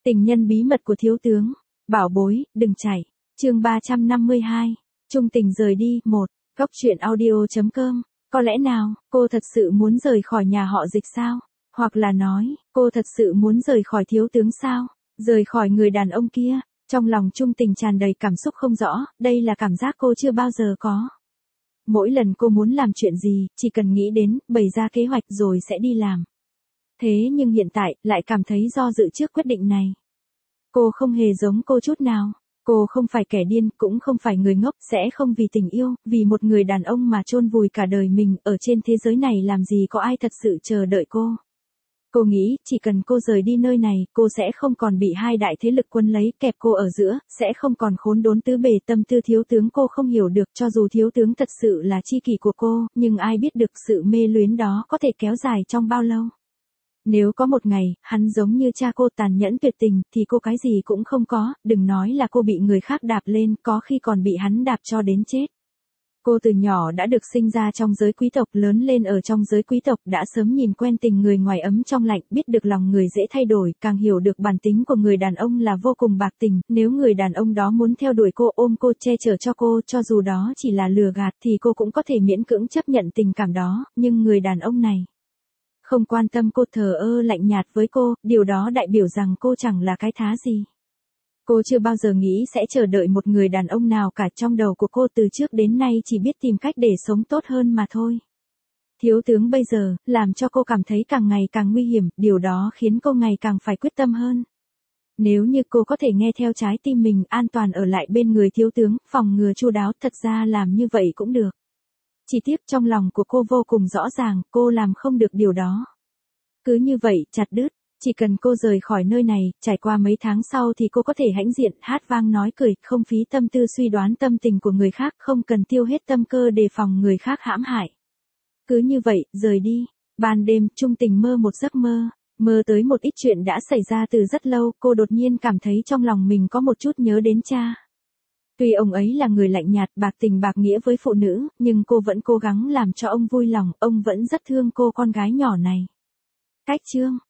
Tình nhân bí mật của thiếu tướng. Bảo bối, đừng chạy. Chương 352. Trung tình rời đi. 1. Góc truyện audio.com. Có lẽ nào, cô thật sự muốn rời khỏi nhà họ Dịch sao? Hoặc là nói, cô thật sự muốn rời khỏi thiếu tướng sao? Rời khỏi người đàn ông kia. Trong lòng Trung tình tràn đầy cảm xúc không rõ, đây là cảm giác cô chưa bao giờ có. Mỗi lần cô muốn làm chuyện gì, chỉ cần nghĩ đến, bày ra kế hoạch rồi sẽ đi làm. Thế nhưng hiện tại, lại cảm thấy do dự trước quyết định này. Cô không hề giống cô chút nào. Cô không phải kẻ điên, cũng không phải người ngốc, sẽ không vì tình yêu, vì một người đàn ông mà chôn vùi cả đời mình, ở trên thế giới này làm gì có ai thật sự chờ đợi cô. Cô nghĩ, chỉ cần cô rời đi nơi này, cô sẽ không còn bị hai đại thế lực quân lấy, kẹp cô ở giữa, sẽ không còn khốn đốn tứ bề. Tâm tư thiếu tướng cô không hiểu được, cho dù thiếu tướng thật sự là tri kỷ của cô, nhưng ai biết được sự mê luyến đó có thể kéo dài trong bao lâu. Nếu có một ngày, hắn giống như cha cô tàn nhẫn tuyệt tình, thì cô cái gì cũng không có, đừng nói là cô bị người khác đạp lên, có khi còn bị hắn đạp cho đến chết. Cô từ nhỏ đã được sinh ra trong giới quý tộc, lớn lên ở trong giới quý tộc, đã sớm nhìn quen tình người ngoài ấm trong lạnh, biết được lòng người dễ thay đổi, càng hiểu được bản tính của người đàn ông là vô cùng bạc tình. Nếu người đàn ông đó muốn theo đuổi cô, ôm cô, che chở cho cô, cho dù đó chỉ là lừa gạt, thì cô cũng có thể miễn cưỡng chấp nhận tình cảm đó, nhưng người đàn ông này không quan tâm cô, thờ ơ lạnh nhạt với cô, điều đó đại biểu rằng cô chẳng là cái thá gì. Cô chưa bao giờ nghĩ sẽ chờ đợi một người đàn ông nào cả, trong đầu của cô từ trước đến nay chỉ biết tìm cách để sống tốt hơn mà thôi. Thiếu tướng bây giờ, làm cho cô cảm thấy càng ngày càng nguy hiểm, điều đó khiến cô ngày càng phải quyết tâm hơn. Nếu như cô có thể nghe theo trái tim mình, an toàn ở lại bên người thiếu tướng, phòng ngừa chu đáo, thật ra làm như vậy cũng được. Chỉ tiếc trong lòng của cô vô cùng rõ ràng, cô làm không được điều đó. Cứ như vậy, chặt đứt. Chỉ cần cô rời khỏi nơi này, trải qua mấy tháng sau thì cô có thể hãnh diện, hát vang nói cười, không phí tâm tư suy đoán tâm tình của người khác, không cần tiêu hết tâm cơ đề phòng người khác hãm hại. Cứ như vậy, rời đi. Ban đêm, Trung tình mơ một giấc mơ. Mơ tới một ít chuyện đã xảy ra từ rất lâu, cô đột nhiên cảm thấy trong lòng mình có một chút nhớ đến cha. Tuy ông ấy là người lạnh nhạt, bạc tình bạc nghĩa với phụ nữ, nhưng cô vẫn cố gắng làm cho ông vui lòng, ông vẫn rất thương cô con gái nhỏ này. Cách chương